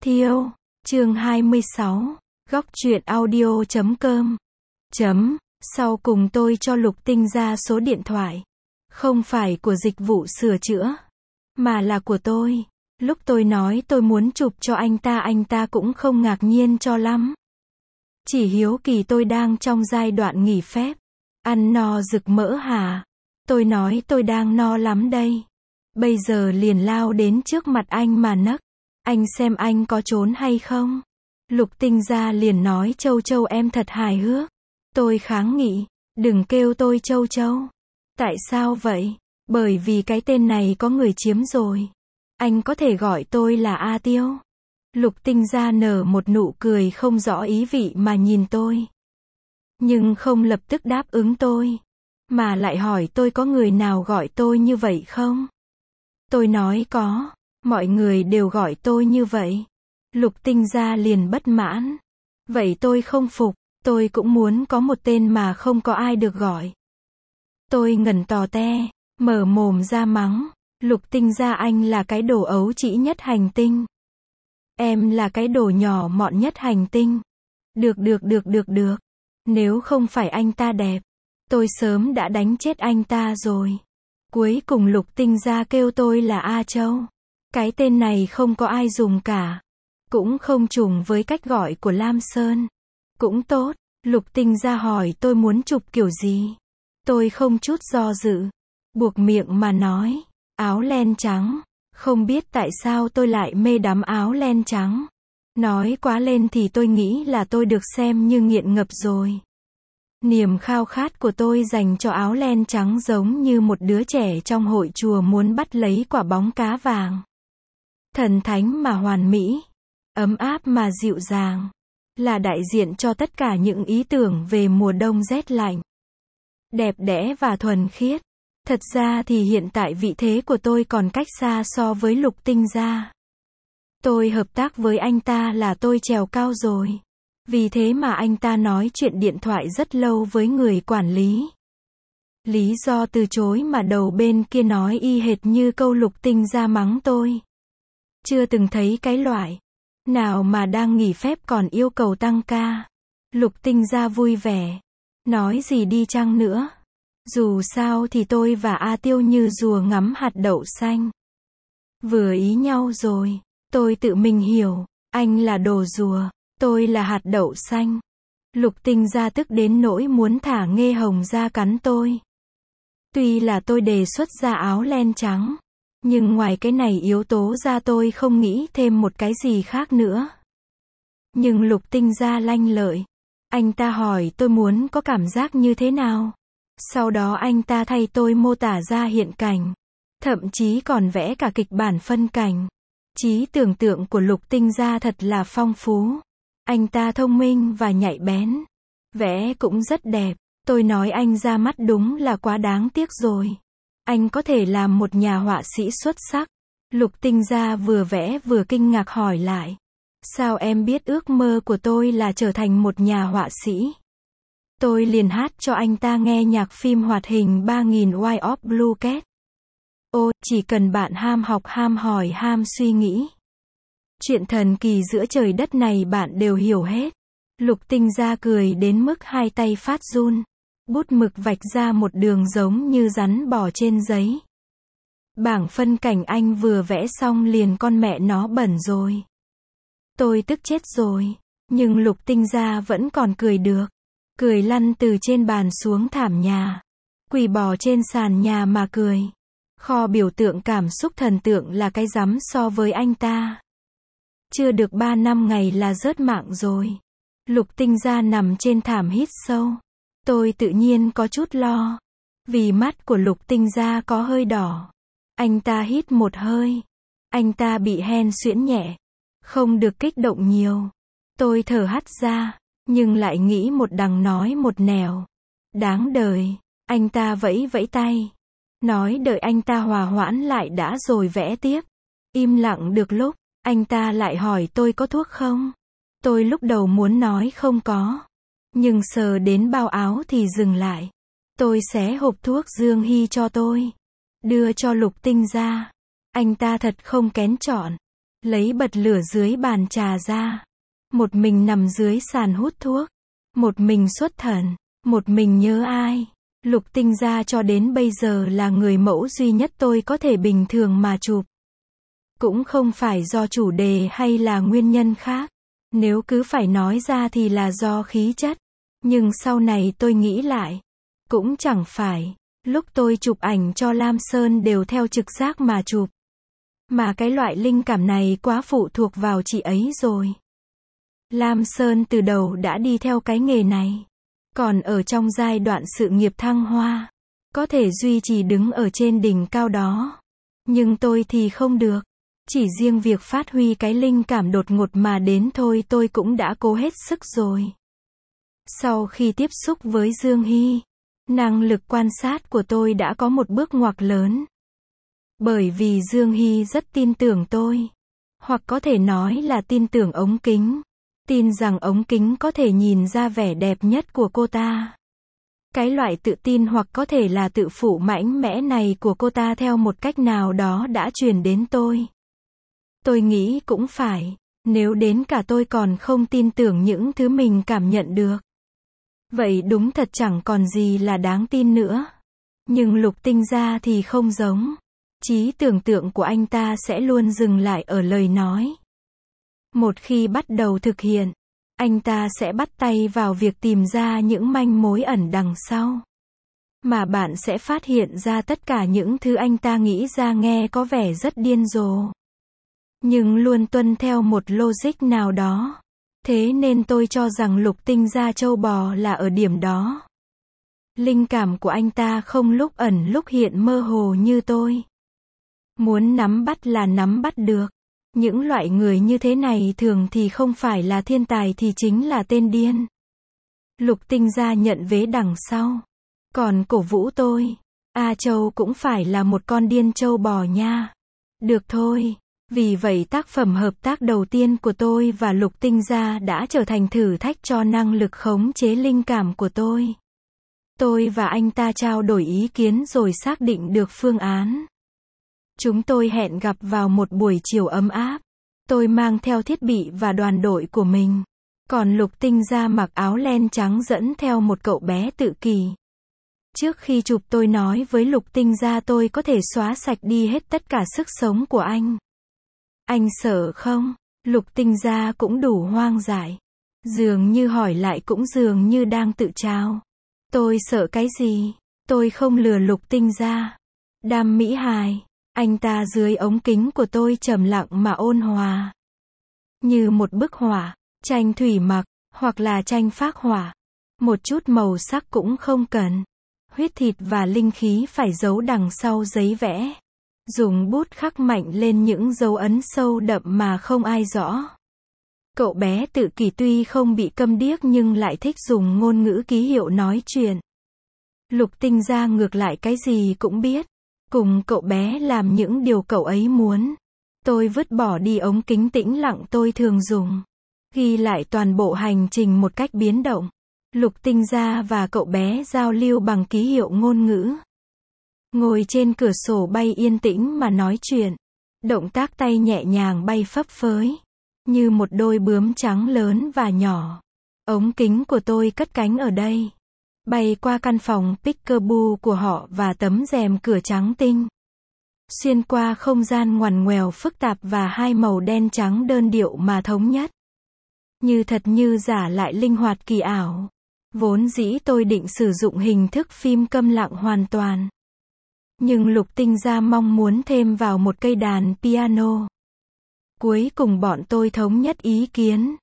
Thiêu, chương 26, góc truyện audio.com. Sau cùng tôi cho Lục Tinh ra số điện thoại. Không phải của dịch vụ sửa chữa, mà là của tôi. Lúc tôi nói tôi muốn chụp cho anh ta cũng không ngạc nhiên cho lắm. Chỉ hiếu kỳ tôi đang trong giai đoạn nghỉ phép. Ăn no rực mỡ hả? Tôi nói tôi đang no lắm đây. Bây giờ liền lao đến trước mặt anh mà nấc. Anh xem anh có trốn hay không? Lục Tinh ra liền nói Châu Châu em thật hài hước. Tôi kháng nghị, đừng kêu tôi Châu Châu. Tại sao vậy? Bởi vì cái tên này có người chiếm rồi. Anh có thể gọi tôi là A Tiêu. Lục Tinh ra nở một nụ cười không rõ ý vị mà nhìn tôi. Nhưng không lập tức đáp ứng tôi. Mà lại hỏi tôi có người nào gọi tôi như vậy không? Tôi nói có. Mọi người đều gọi tôi như vậy. Lục Tinh ra liền bất mãn. Vậy tôi không phục, tôi cũng muốn có một tên mà không có ai được gọi. Tôi ngẩn tò te, mở mồm ra mắng. Lục Tinh ra anh là cái đồ ấu trĩ nhất hành tinh. Em là cái đồ nhỏ mọn nhất hành tinh. Được. Nếu không phải anh ta đẹp, tôi sớm đã đánh chết anh ta rồi. Cuối cùng Lục Tinh ra kêu tôi là A Châu. Cái tên này không có ai dùng cả. Cũng không trùng với cách gọi của Lam Sơn. Cũng tốt. Lục Tinh ra hỏi tôi muốn chụp kiểu gì. Tôi không chút do dự. Buộc miệng mà nói. Áo len trắng. Không biết tại sao tôi lại mê đắm áo len trắng. Nói quá lên thì tôi nghĩ là tôi được xem như nghiện ngập rồi. Niềm khao khát của tôi dành cho áo len trắng giống như một đứa trẻ trong hội chùa muốn bắt lấy quả bóng cá vàng. Thần thánh mà hoàn mỹ, ấm áp mà dịu dàng, là đại diện cho tất cả những ý tưởng về mùa đông rét lạnh. Đẹp đẽ và thuần khiết. Thật ra thì hiện tại vị thế của tôi còn cách xa so với Lục Tinh ra. Tôi hợp tác với anh ta là tôi trèo cao rồi. Vì thế mà anh ta nói chuyện điện thoại rất lâu với người quản lý. Lý do từ chối mà đầu bên kia nói y hệt như câu Lục Tinh ra mắng tôi. Chưa từng thấy cái loại nào mà đang nghỉ phép còn yêu cầu tăng ca. Lục Tinh ra vui vẻ. Nói gì đi chăng nữa. Dù sao thì tôi và A Tiêu như rùa ngắm hạt đậu xanh. Vừa ý nhau rồi. Tôi tự mình hiểu. Anh là đồ rùa. Tôi là hạt đậu xanh. Lục Tinh ra tức đến nỗi muốn thả Nghê Hồng ra cắn tôi. Tuy là tôi đề xuất ra áo len trắng. Nhưng ngoài cái này yếu tố ra tôi không nghĩ thêm một cái gì khác nữa. Nhưng Lục Tinh ra lanh lợi. Anh ta hỏi tôi muốn có cảm giác như thế nào. Sau đó anh ta thay tôi mô tả ra hiện cảnh. Thậm chí còn vẽ cả kịch bản phân cảnh. Trí tưởng tượng của Lục Tinh ra thật là phong phú. Anh ta thông minh và nhạy bén. Vẽ cũng rất đẹp. Tôi nói anh ra mắt đúng là quá đáng tiếc rồi. Anh có thể làm một nhà họa sĩ xuất sắc. Lục Tinh ra vừa vẽ vừa kinh ngạc hỏi lại. Sao em biết ước mơ của tôi là trở thành một nhà họa sĩ? Tôi liền hát cho anh ta nghe nhạc phim hoạt hình 3000 White of Blue Cat. Ô, chỉ cần bạn ham học, ham hỏi, ham suy nghĩ. Chuyện thần kỳ giữa trời đất này bạn đều hiểu hết. Lục Tinh ra cười đến mức hai tay phát run. Bút mực vạch ra một đường giống như rắn bò trên giấy. Bảng phân cảnh anh vừa vẽ xong liền con mẹ nó bẩn rồi. Tôi tức chết rồi. Nhưng Lục Tinh ra vẫn còn cười được. Cười lăn từ trên bàn xuống thảm nhà. Quỳ bò trên sàn nhà mà cười. Kho biểu tượng cảm xúc thần tượng là cái rắm so với anh ta. Chưa được 3 năm ngày là rớt mạng rồi. Lục Tinh ra nằm trên thảm hít sâu. Tôi tự nhiên có chút lo. Vì mắt của Lục Tinh ra có hơi đỏ. Anh ta hít một hơi. Anh ta bị hen suyễn nhẹ. Không được kích động nhiều. Tôi thở hắt ra. Nhưng lại nghĩ một đằng nói một nẻo. Đáng đời. Anh ta vẫy vẫy tay. Nói đợi anh ta hòa hoãn lại đã rồi vẽ tiếp. Im lặng được lúc. Anh ta lại hỏi tôi có thuốc không? Tôi lúc đầu muốn nói không có. Nhưng sờ đến bao áo thì dừng lại. Tôi xé hộp thuốc Dương Hy cho tôi. Đưa cho Lục Tinh ra. Anh ta thật không kén chọn. lấy bật lửa dưới bàn trà ra. Một mình nằm dưới sàn hút thuốc. Một mình xuất thần. Một mình nhớ ai. Lục Tinh Gia cho đến bây giờ là người mẫu duy nhất tôi có thể bình thường mà chụp. Cũng không phải do chủ đề hay là nguyên nhân khác. Nếu cứ phải nói ra thì là do khí chất. Nhưng sau này tôi nghĩ lại. Cũng chẳng phải. Lúc tôi chụp ảnh cho Lam Sơn đều theo trực giác mà chụp. Mà cái loại linh cảm này quá phụ thuộc vào chị ấy rồi. Lam Sơn từ đầu đã đi theo cái nghề này. Còn ở trong giai đoạn sự nghiệp thăng hoa. Có thể duy trì đứng ở trên đỉnh cao đó. Nhưng tôi thì không được. Chỉ riêng việc phát huy cái linh cảm đột ngột mà đến thôi tôi cũng đã cố hết sức rồi. Sau khi tiếp xúc với Dương Hy, năng lực quan sát của tôi đã có một bước ngoặt lớn. Bởi vì Dương Hy rất tin tưởng tôi. Hoặc có thể nói là tin tưởng ống kính. Tin rằng ống kính có thể nhìn ra vẻ đẹp nhất của cô ta. Cái loại tự tin hoặc có thể là tự phụ mạnh mẽ này của cô ta theo một cách nào đó đã truyền đến tôi. Tôi nghĩ cũng phải, nếu đến cả tôi còn không tin tưởng những thứ mình cảm nhận được. Vậy đúng thật chẳng còn gì là đáng tin nữa. Nhưng Lục Tinh Gia thì không giống. Trí tưởng tượng của anh ta sẽ luôn dừng lại ở lời nói. Một khi bắt đầu thực hiện, anh ta sẽ bắt tay vào việc tìm ra những manh mối ẩn đằng sau. Mà bạn sẽ phát hiện ra tất cả những thứ anh ta nghĩ ra nghe có vẻ rất điên rồ. Nhưng luôn tuân theo một logic nào đó. Thế nên tôi cho rằng Lục Tinh Gia trâu bò là ở điểm đó. Linh cảm của anh ta không lúc ẩn lúc hiện mơ hồ như tôi. Muốn nắm bắt là nắm bắt được. Những loại người như thế này thường thì không phải là thiên tài thì chính là tên điên. Lục Tinh Gia nhận vế đằng sau. Còn cổ vũ tôi. A Châu cũng phải là một con điên trâu bò nha. Được thôi. Vì vậy tác phẩm hợp tác đầu tiên của tôi và Lục Tinh Gia đã trở thành thử thách cho năng lực khống chế linh cảm của tôi. Tôi và anh ta trao đổi ý kiến rồi xác định được phương án. Chúng tôi hẹn gặp vào một buổi chiều ấm áp. Tôi mang theo thiết bị và đoàn đội của mình. Còn Lục Tinh Gia mặc áo len trắng dẫn theo một cậu bé tự kỷ. Trước khi chụp tôi nói với Lục Tinh Gia tôi có thể xóa sạch đi hết tất cả sức sống của anh. Anh sợ không? Lục Tinh Gia cũng đủ hoang dại. Dường như hỏi lại cũng dường như đang tự trao. Tôi sợ cái gì? Tôi không lừa Lục Tinh Gia. Đam mỹ hài. Anh ta dưới ống kính của tôi trầm lặng mà ôn hòa. Như một bức họa, tranh thủy mặc, hoặc là tranh phác họa. Một chút màu sắc cũng không cần. Huyết thịt và linh khí phải giấu đằng sau giấy vẽ. Dùng bút khắc mạnh lên những dấu ấn sâu đậm mà không ai rõ. Cậu bé tự kỷ tuy không bị câm điếc nhưng lại thích dùng ngôn ngữ ký hiệu nói chuyện. Lục Tinh Gia ngược lại cái gì cũng biết. Cùng cậu bé làm những điều cậu ấy muốn. Tôi vứt bỏ đi ống kính tĩnh lặng tôi thường dùng. Ghi lại toàn bộ hành trình một cách biến động. Lục Tinh Gia và cậu bé giao lưu bằng ký hiệu ngôn ngữ. Ngồi trên cửa sổ bay yên tĩnh mà nói chuyện. Động tác tay nhẹ nhàng bay phấp phới. Như một đôi bướm trắng lớn và nhỏ. Ống kính của tôi cất cánh ở đây. Bay qua căn phòng peekaboo của họ và tấm rèm cửa trắng tinh. Xuyên qua không gian ngoằn ngoèo phức tạp và hai màu đen trắng đơn điệu mà thống nhất. Như thật như giả lại linh hoạt kỳ ảo. Vốn dĩ tôi định sử dụng hình thức phim câm lặng hoàn toàn. Nhưng Lục Tinh Gia mong muốn thêm vào một cây đàn piano. Cuối cùng bọn tôi thống nhất ý kiến.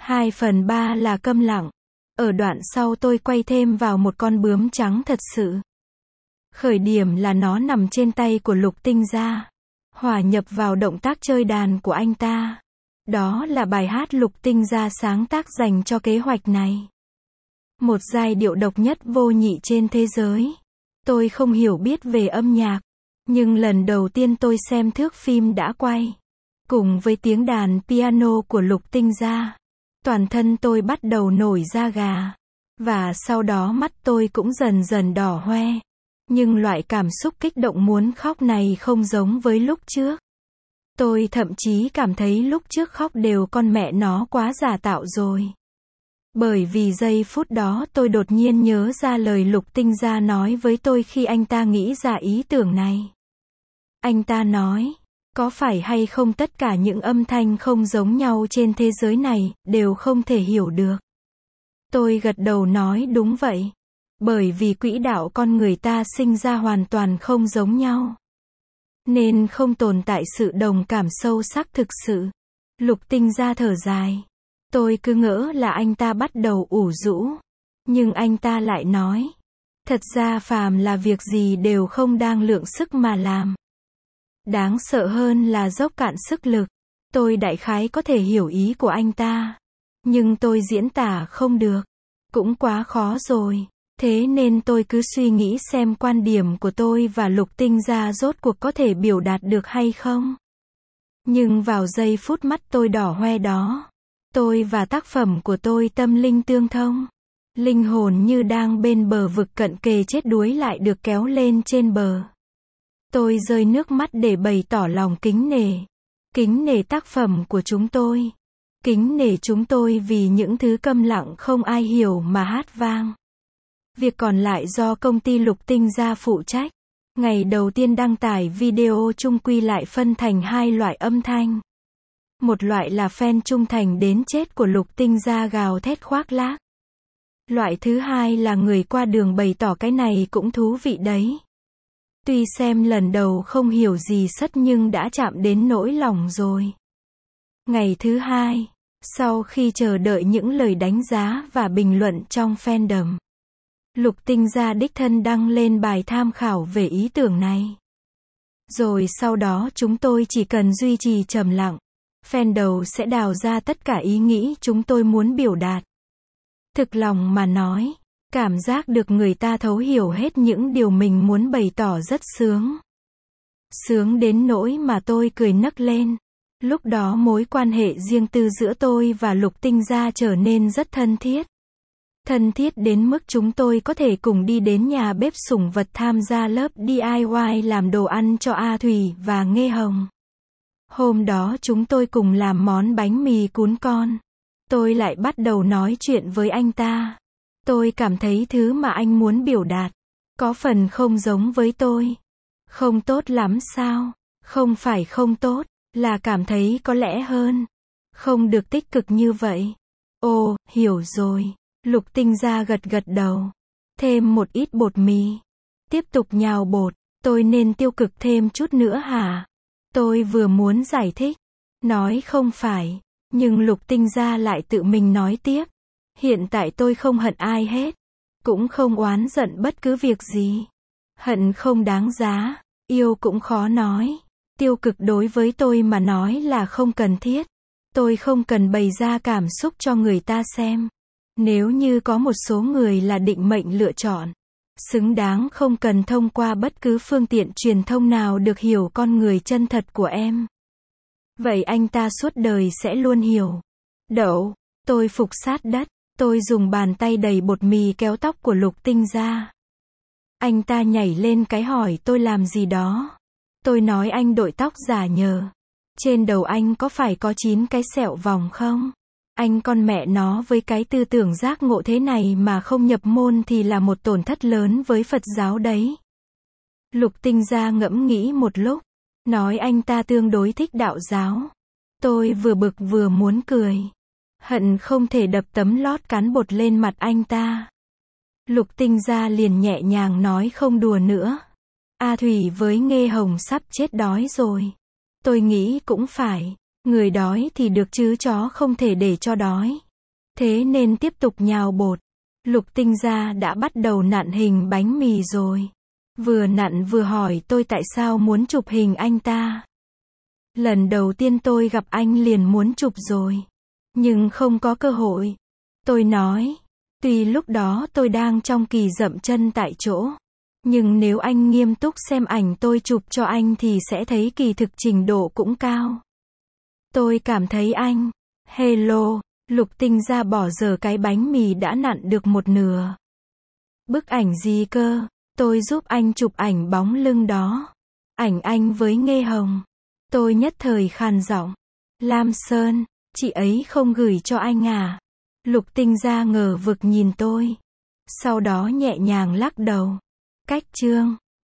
2/3 là câm lặng. Ở đoạn sau tôi quay thêm vào một con bướm trắng thật sự. Khởi điểm là nó nằm trên tay của Lục Tinh Gia. Hòa nhập vào động tác chơi đàn của anh ta. Đó là bài hát Lục Tinh Gia sáng tác dành cho kế hoạch này. Một giai điệu độc nhất vô nhị trên thế giới. Tôi không hiểu biết về âm nhạc. Nhưng lần đầu tiên tôi xem thước phim đã quay. Cùng với tiếng đàn piano của Lục Tinh Gia. Toàn thân tôi bắt đầu nổi da gà. Và sau đó mắt tôi cũng dần dần đỏ hoe. Nhưng loại cảm xúc kích động muốn khóc này không giống với lúc trước. Tôi thậm chí cảm thấy lúc trước khóc đều con mẹ nó quá giả tạo rồi. Bởi vì giây phút đó tôi đột nhiên nhớ ra lời Lục Tinh Gia nói với tôi khi anh ta nghĩ ra ý tưởng này. Anh ta nói, có phải hay không tất cả những âm thanh không giống nhau trên thế giới này, đều không thể hiểu được. Tôi gật đầu nói đúng vậy. Bởi vì quỹ đạo con người ta sinh ra hoàn toàn không giống nhau. Nên không tồn tại sự đồng cảm sâu sắc thực sự. Lục Tinh Gia thở dài. Tôi cứ ngỡ là anh ta bắt đầu ủ rũ. Nhưng anh ta lại nói. Thật ra phàm là việc gì đều không đang lượng sức mà làm. Đáng sợ hơn là dốc cạn sức lực. Tôi đại khái có thể hiểu ý của anh ta. Nhưng tôi diễn tả không được. Cũng quá khó rồi. Thế nên tôi cứ suy nghĩ xem quan điểm của tôi và Lục Tinh Gia rốt cuộc có thể biểu đạt được hay không. Nhưng vào giây phút mắt tôi đỏ hoe đó, tôi và tác phẩm của tôi tâm linh tương thông. Linh hồn như đang bên bờ vực cận kề chết đuối lại được kéo lên trên bờ. Tôi rơi nước mắt để bày tỏ lòng kính nể. Kính nể tác phẩm của chúng tôi. Kính nể chúng tôi vì những thứ câm lặng không ai hiểu mà hát vang. Việc còn lại do công ty Lục Tinh Gia phụ trách. Ngày đầu tiên đăng tải video chung quy lại phân thành hai loại âm thanh. Một loại là fan trung thành đến chết của Lục Tinh Gia gào thét khoác lác. Loại thứ hai là người qua đường bày tỏ cái này cũng thú vị đấy. Tuy xem lần đầu không hiểu gì sất nhưng đã chạm đến nỗi lòng rồi. Ngày thứ hai, sau khi chờ đợi những lời đánh giá và bình luận trong fandom, Lục Tinh Gia đích thân đăng lên bài tham khảo về ý tưởng này. Rồi sau đó chúng tôi chỉ cần duy trì trầm lặng. Fan đầu sẽ đào ra tất cả ý nghĩ chúng tôi muốn biểu đạt. Thực lòng mà nói, cảm giác được người ta thấu hiểu hết những điều mình muốn bày tỏ rất sướng. Sướng đến nỗi mà tôi cười nấc lên. Lúc đó mối quan hệ riêng tư giữa tôi và Lục Tinh Gia trở nên rất thân thiết. Thân thiết đến mức chúng tôi có thể cùng đi đến nhà bếp sủng vật tham gia lớp DIY làm đồ ăn cho A Thủy và Nghê Hồng. Hôm đó chúng tôi cùng làm món bánh mì cuốn con. Tôi lại bắt đầu nói chuyện với anh ta. Tôi cảm thấy thứ mà anh muốn biểu đạt có phần không giống với tôi. Không tốt lắm sao? Không phải không tốt, là cảm thấy có lẽ hơn. Không được tích cực như vậy. Ồ, hiểu rồi. Lục Tinh Gia gật gật đầu. Thêm một ít bột mì. Tiếp tục nhào bột. Tôi nên tiêu cực thêm chút nữa hả? Tôi vừa muốn giải thích. Nói không phải. Nhưng Lục Tinh Gia lại tự mình nói tiếp. Hiện tại tôi không hận ai hết. Cũng không oán giận bất cứ việc gì. Hận không đáng giá. Yêu cũng khó nói. Tiêu cực đối với tôi mà nói là không cần thiết. Tôi không cần bày ra cảm xúc cho người ta xem. Nếu như có một số người là định mệnh lựa chọn, xứng đáng không cần thông qua bất cứ phương tiện truyền thông nào được hiểu con người chân thật của em. Vậy anh ta suốt đời sẽ luôn hiểu. Đậu, tôi phục sát đất, tôi dùng bàn tay đầy bột mì kéo tóc của Lục Tinh Gia. Anh ta nhảy lên cái hỏi tôi làm gì đó. Tôi nói anh đội tóc giả nhờ. Trên đầu anh có phải có 9 cái sẹo vòng không? Anh con mẹ nó với cái tư tưởng giác ngộ thế này mà không nhập môn thì là một tổn thất lớn với Phật giáo đấy. Lục Tinh Gia ngẫm nghĩ một lúc. Nói anh ta tương đối thích đạo giáo. Tôi vừa bực vừa muốn cười. Hận không thể đập tấm lót cán bột lên mặt anh ta. Lục Tinh Gia liền nhẹ nhàng nói không đùa nữa. A Thủy với Nghê Hồng sắp chết đói rồi. Tôi nghĩ cũng phải. Người đói thì được chứ chó không thể để cho đói. Thế nên tiếp tục nhào bột. Lục Tinh Gia đã bắt đầu nặn hình bánh mì rồi. Vừa nặn vừa hỏi tôi tại sao muốn chụp hình anh ta. Lần đầu tiên tôi gặp anh liền muốn chụp rồi. Nhưng không có cơ hội. Tôi nói. Tuy lúc đó tôi đang trong kỳ dậm chân tại chỗ. Nhưng nếu anh nghiêm túc xem ảnh tôi chụp cho anh thì sẽ thấy kỳ thực trình độ cũng cao. Tôi cảm thấy anh. Hello. Lục Tinh Gia bỏ dở cái bánh mì đã nặn được một nửa. Bức ảnh gì cơ? Tôi giúp anh chụp ảnh bóng lưng đó. Ảnh anh với Nghê Hồng. Tôi nhất thời khàn giọng. Lam Sơn, chị ấy không gửi cho anh à? Lục Tinh Gia ngờ vực nhìn tôi. Sau đó nhẹ nhàng lắc đầu. Cách chương